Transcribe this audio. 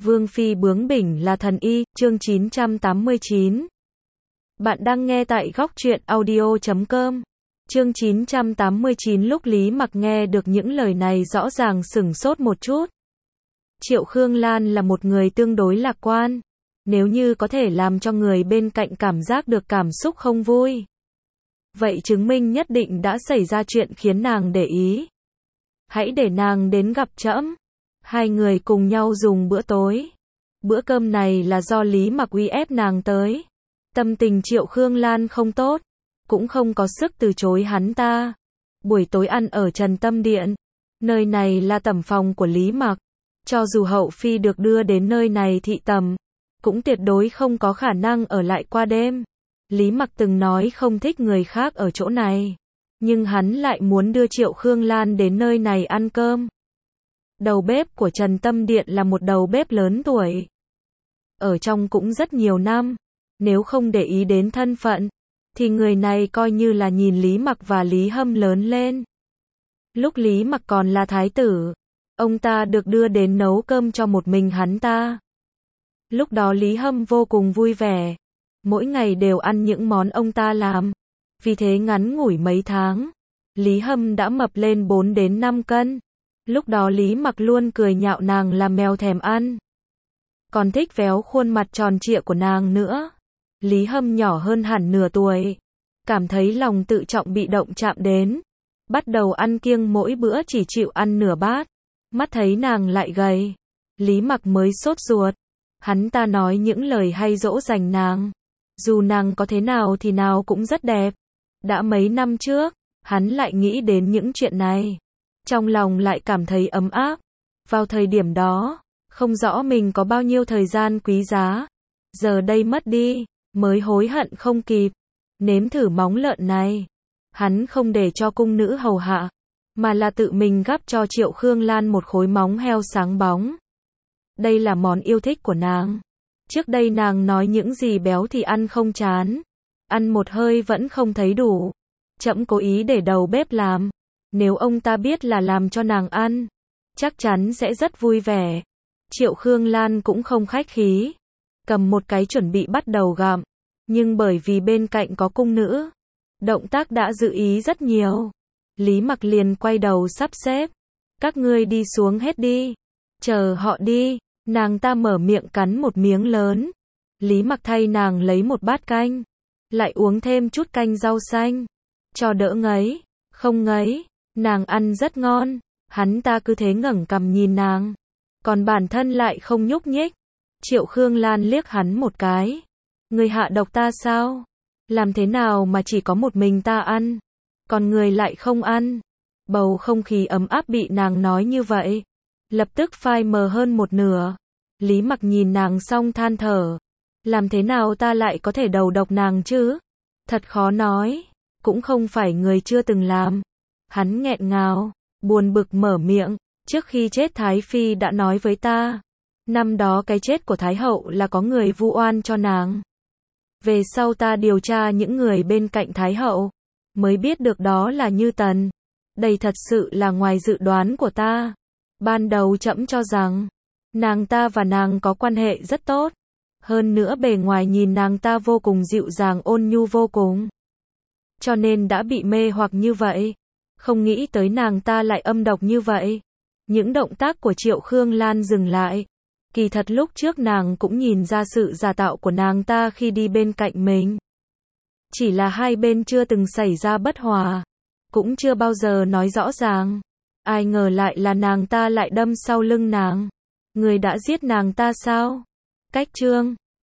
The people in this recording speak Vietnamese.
Vương phi bướng bỉnh là thần y, chương 989. Bạn đang nghe tại góc truyện audio.com. Chương 989. Lúc Lý Mặc nghe được những lời này rõ ràng sửng sốt một chút. Triệu Khương Lan là một người tương đối lạc quan. Nếu như có thể làm cho người bên cạnh cảm giác được cảm xúc không vui, vậy chứng minh nhất định đã xảy ra chuyện khiến nàng để ý. Hãy để nàng đến gặp trẫm. Hai người cùng nhau dùng bữa tối. Bữa cơm này là do Lý Mặc uy ép nàng tới. Tâm tình Triệu Khương Lan không tốt, cũng không có sức từ chối hắn ta. Buổi tối ăn ở Trần Tâm Điện. Nơi này là tẩm phòng của Lý Mặc. Cho dù hậu phi được đưa đến nơi này thị tầm, cũng tuyệt đối không có khả năng ở lại qua đêm. Lý Mặc từng nói không thích người khác ở chỗ này, nhưng hắn lại muốn đưa Triệu Khương Lan đến nơi này ăn cơm. Đầu bếp của Trần Tâm Điện là một đầu bếp lớn tuổi, ở trong cũng rất nhiều năm. Nếu không để ý đến thân phận, thì người này coi như là nhìn Lý Mặc và Lý Hâm lớn lên. Lúc Lý Mặc còn là thái tử, ông ta được đưa đến nấu cơm cho một mình hắn ta. Lúc đó Lý Hâm vô cùng vui vẻ, mỗi ngày đều ăn những món ông ta làm. Vì thế ngắn ngủi mấy tháng, Lý Hâm đã mập lên 4 đến 5 cân. Lúc đó Lý Mặc luôn cười nhạo nàng là mèo thèm ăn, còn thích véo khuôn mặt tròn trịa của nàng nữa. Lý Hâm nhỏ hơn hẳn nửa tuổi, cảm thấy lòng tự trọng bị động chạm đến, bắt đầu ăn kiêng, mỗi bữa chỉ chịu ăn nửa bát. Mắt thấy nàng lại gầy, Lý Mặc mới sốt ruột. Hắn ta nói những lời hay dỗ dành nàng, dù nàng có thế nào thì nào cũng rất đẹp. Đã mấy năm trước, hắn lại nghĩ đến những chuyện này, trong lòng lại cảm thấy ấm áp. Vào thời điểm đó, không rõ mình có bao nhiêu thời gian quý giá, giờ đây mất đi, mới hối hận không kịp. Nếm thử móng lợn này, hắn không để cho cung nữ hầu hạ, mà là tự mình gắp cho Triệu Khương Lan một khối móng heo sáng bóng. Đây là món yêu thích của nàng. Trước đây nàng nói những gì béo thì ăn không chán, ăn một hơi vẫn không thấy đủ. Trẫm cố ý để đầu bếp làm, nếu ông ta biết là làm cho nàng ăn, chắc chắn sẽ rất vui vẻ. Triệu Khương Lan cũng không khách khí, cầm một cái chuẩn bị bắt đầu gặm, nhưng bởi vì bên cạnh có cung nữ, động tác đã dự ý rất nhiều. Lý Mặc liền quay đầu sắp xếp, các ngươi đi xuống hết đi, chờ họ đi. Nàng ta mở miệng cắn một miếng lớn. Lý Mặc thay nàng lấy một bát canh, lại uống thêm chút canh rau xanh, cho đỡ ngấy. Không ngấy, nàng ăn rất ngon. Hắn ta cứ thế ngẩng cằm nhìn nàng, còn bản thân lại không nhúc nhích. Triệu Khương Lan liếc hắn một cái. Người hạ độc ta sao? Làm thế nào mà chỉ có một mình ta ăn, còn người lại không ăn? Bầu không khí ấm áp bị nàng nói như vậy, lập tức phai mờ hơn một nửa. Lý Mặc nhìn nàng xong than thở. Làm thế nào ta lại có thể đầu độc nàng chứ? Thật khó nói, cũng không phải người chưa từng làm. Hắn nghẹn ngào, buồn bực mở miệng. Trước khi chết Thái Phi đã nói với ta, năm đó cái chết của Thái Hậu là có người vu oan cho nàng. Về sau ta điều tra những người bên cạnh Thái Hậu, mới biết được đó là Như Tần. Đây thật sự là ngoài dự đoán của ta. Ban đầu trẫm cho rằng nàng ta và nàng có quan hệ rất tốt, hơn nữa bề ngoài nhìn nàng ta vô cùng dịu dàng ôn nhu vô cùng, cho nên đã bị mê hoặc như vậy. Không nghĩ tới nàng ta lại âm độc như vậy. Những động tác của Triệu Khương Lan dừng lại. Kỳ thật lúc trước nàng cũng nhìn ra sự giả tạo của nàng ta khi đi bên cạnh mình, chỉ là hai bên chưa từng xảy ra bất hòa, cũng chưa bao giờ nói rõ ràng. Ai ngờ lại là nàng ta lại đâm sau lưng nàng. Người đã giết nàng ta sao? Cách chương